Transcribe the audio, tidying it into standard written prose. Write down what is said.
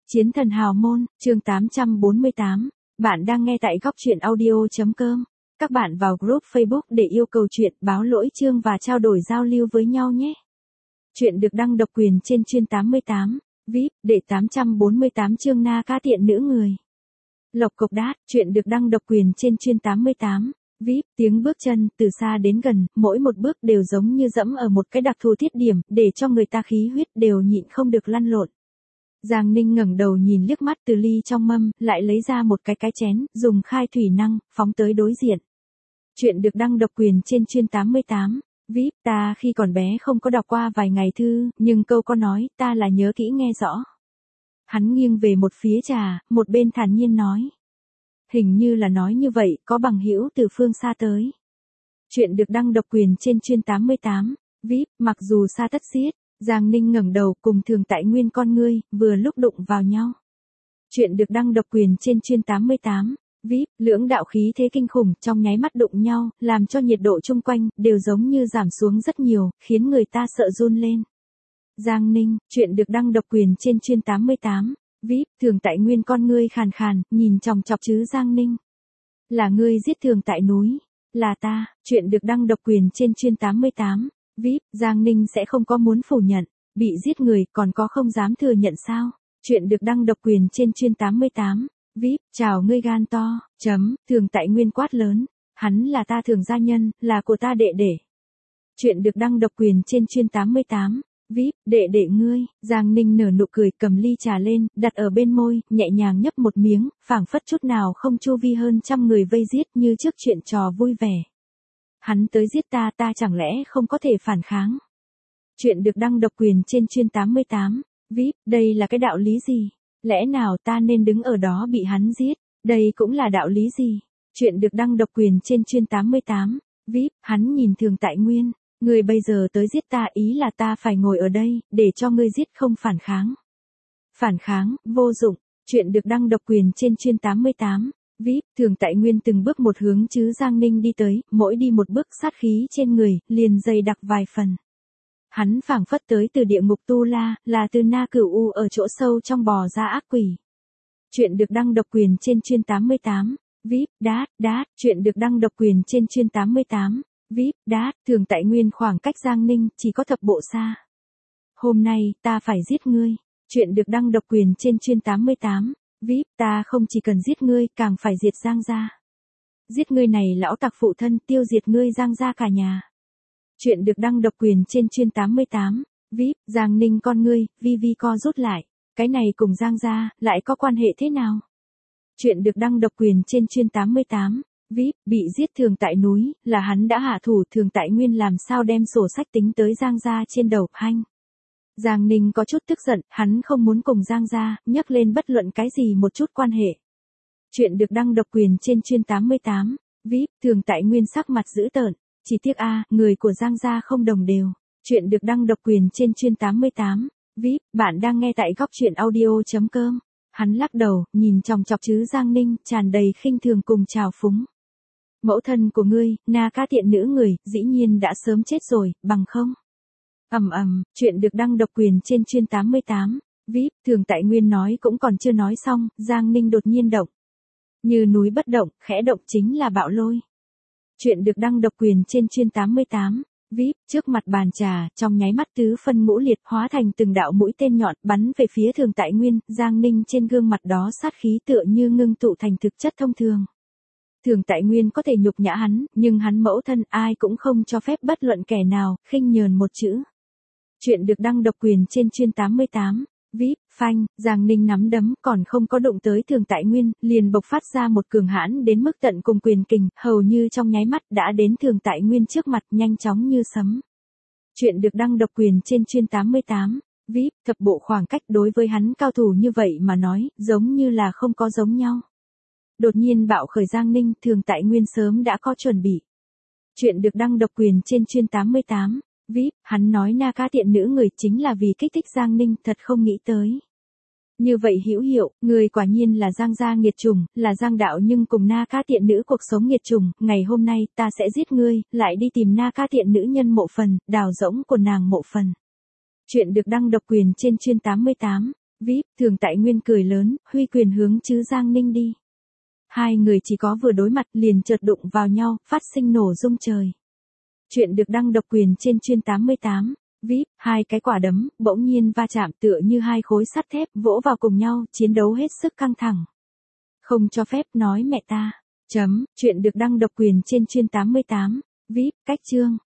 Chiến thần hào môn, chương 848. Bạn đang nghe tại góc truyện audio.com. Các bạn vào group Facebook để yêu cầu chuyện, báo lỗi chương và trao đổi giao lưu với nhau nhé. Chuyện được đăng độc quyền trên chuyên 88. VIP, đệ 848 chương Na Ca Tiện Nữ Người. Lộc Cộc Đát, chuyện được đăng độc quyền trên chuyên 88. VIP, tiếng bước chân, từ xa đến gần, mỗi một bước đều giống như dẫm ở một cái đặc thù thiết điểm, để cho người ta khí huyết đều nhịn không được lăn lộn. Giang Ninh ngẩng đầu nhìn liếc mắt từ ly trong mâm, lại lấy ra một cái chén, dùng khai thủy năng, phóng tới đối diện. Chuyện được đăng độc quyền trên chuyên 88. VIP, ta khi còn bé không có đọc qua vài ngày thư, nhưng câu có nói, ta là nhớ kỹ nghe rõ. Hắn nghiêng về một phía trà, một bên thản nhiên nói. Hình như là nói như vậy, có bằng hữu từ phương xa tới. Chuyện được đăng độc quyền trên chuyên 88. VIP, mặc dù xa tất xiết, Giang Ninh ngẩng đầu cùng Thường Tại Nguyên con ngươi, vừa lúc đụng vào nhau. Chuyện được đăng độc quyền trên chuyên 88. VIP, lưỡng đạo khí thế kinh khủng trong nháy mắt đụng nhau, làm cho nhiệt độ chung quanh đều giống như giảm xuống rất nhiều, khiến người ta sợ run lên. Giang Ninh, chuyện được đăng độc quyền trên chuyên 88. VIP, Thường Tại Nguyên con ngươi khàn khàn, nhìn chòng chọc chứ Giang Ninh. Là ngươi giết Thường Tại núi. Là ta, chuyện được đăng độc quyền trên chuyên 88. VIP, Giang Ninh sẽ không có muốn phủ nhận, bị giết người còn có không dám thừa nhận sao? Chuyện được đăng độc quyền trên chuyên 88. VIP, chào ngươi gan to, Thường Tại Nguyên quát lớn, hắn là ta Thường gia nhân, là của ta đệ đệ. Chuyện được đăng độc quyền trên chuyên 88. VIP, đệ đệ ngươi. Giang Ninh nở nụ cười, cầm ly trà lên, đặt ở bên môi, nhẹ nhàng nhấp một miếng, phảng phất chút nào không chu vi hơn trăm người vây giết như trước chuyện trò vui vẻ. Hắn tới giết ta, ta chẳng lẽ không có thể phản kháng? Chuyện được đăng độc quyền trên chuyên 88. VIP, đây là cái đạo lý gì? Lẽ nào ta nên đứng ở đó bị hắn giết? Đây cũng là đạo lý gì? Chuyện được đăng độc quyền trên chuyên 88. VIP, hắn nhìn Thường Tại Nguyên. Ngươi bây giờ tới giết ta, ý là ta phải ngồi ở đây, để cho ngươi giết không phản kháng. Phản kháng, vô dụng. Chuyện được đăng độc quyền trên chuyên 88. VIP, Thường Tại Nguyên từng bước một hướng chứ Giang Ninh đi tới, mỗi đi một bước sát khí trên người, liền dày đặc vài phần. Hắn phảng phất tới từ địa ngục Tu La, là từ Na Cửu U ở chỗ sâu trong bò ra ác quỷ. Chuyện được đăng độc quyền trên chuyên 88. VIP, đát, chuyện được đăng độc quyền trên chuyên 88. VIP, Thường Tại Nguyên khoảng cách Giang Ninh chỉ có thập bộ xa. Hôm nay, ta phải giết ngươi. Chuyện được đăng độc quyền trên chuyên 88. VIP, ta không chỉ cần giết ngươi, càng phải diệt Giang gia. Giết ngươi này lão tặc phụ thân, tiêu diệt ngươi Giang gia cả nhà. Chuyện được đăng độc quyền trên chuyên 88. VIP, Giang Ninh con ngươi, vi co rút lại. Cái này cùng Giang gia, lại có quan hệ thế nào? Chuyện được đăng độc quyền trên chuyên 88. VIP, bị giết Thường Tại núi, là hắn đã hạ thủ, Thường Tại Nguyên làm sao đem sổ sách tính tới Giang gia trên đầu, hanh. Giang Ninh có chút tức giận, hắn không muốn cùng Giang gia, nhắc lên bất luận cái gì một chút quan hệ. Chuyện được đăng độc quyền trên chuyên 88. VIP, Thường Tại Nguyên sắc mặt dữ tợn, chỉ tiếc người của Giang gia không đồng đều. Chuyện được đăng độc quyền trên chuyên 88. VIP, bạn đang nghe tại góc truyện audio.com. Hắn lắc đầu, nhìn chòng chọc chứ Giang Ninh, tràn đầy khinh thường cùng trào phúng. Mẫu thân của ngươi, Na Ca Tiện Nữ Người, dĩ nhiên đã sớm chết rồi, bằng không? Chuyện được đăng độc quyền trên chuyên 88. VIP, Thường Tại Nguyên nói cũng còn chưa nói xong, Giang Ninh đột nhiên động. Như núi bất động, khẽ động chính là bạo lôi. Chuyện được đăng độc quyền trên chuyên 88. VIP, trước mặt bàn trà, trong nháy mắt tứ phân ngũ liệt hóa thành từng đạo mũi tên nhọn bắn về phía Thường Tại Nguyên, Giang Ninh trên gương mặt đó sát khí tựa như ngưng tụ thành thực chất thông thường. Thường Tại Nguyên có thể nhục nhã hắn, nhưng hắn mẫu thân ai cũng không cho phép bất luận kẻ nào, khinh nhờn một chữ. Chuyện được đăng độc quyền trên chuyên 88. VIP, phanh, Giang Ninh nắm đấm còn không có đụng tới Thường Tại Nguyên, liền bộc phát ra một cường hãn đến mức tận cùng quyền kình, hầu như trong nháy mắt đã đến Thường Tại Nguyên trước mặt, nhanh chóng như sấm. Chuyện được đăng độc quyền trên chuyên 88. VIP, thập bộ khoảng cách đối với hắn cao thủ như vậy mà nói, giống như là không có giống nhau. Đột nhiên bạo khởi Giang Ninh, Thường Tại Nguyên sớm đã có chuẩn bị. Chuyện được đăng độc quyền trên chuyên 88. VIP, hắn nói Na Ca Tiện Nữ Người chính là vì kích thích Giang Ninh, thật không nghĩ tới. Như vậy hữu hiệu, người quả nhiên là Giang gia nghiệt chủng, là Giang đạo nhưng cùng Na Ca Tiện Nữ cuộc sống nghiệt chủng, ngày hôm nay ta sẽ giết ngươi, lại đi tìm Na Ca Tiện Nữ nhân mộ phần, đào rỗng của nàng mộ phần. Chuyện được đăng độc quyền trên chuyên 88. VIP, Thường Tại Nguyên cười lớn, huy quyền hướng chứ Giang Ninh đi. Hai người chỉ có vừa đối mặt liền chợt đụng vào nhau, phát sinh nổ rung trời. Chuyện được đăng độc quyền trên chuyên 88. VIP, hai cái quả đấm, bỗng nhiên va chạm tựa như hai khối sắt thép vỗ vào cùng nhau, chiến đấu hết sức căng thẳng. Không cho phép nói mẹ ta. Chuyện được đăng độc quyền trên chuyên 88. VIP, cách chương.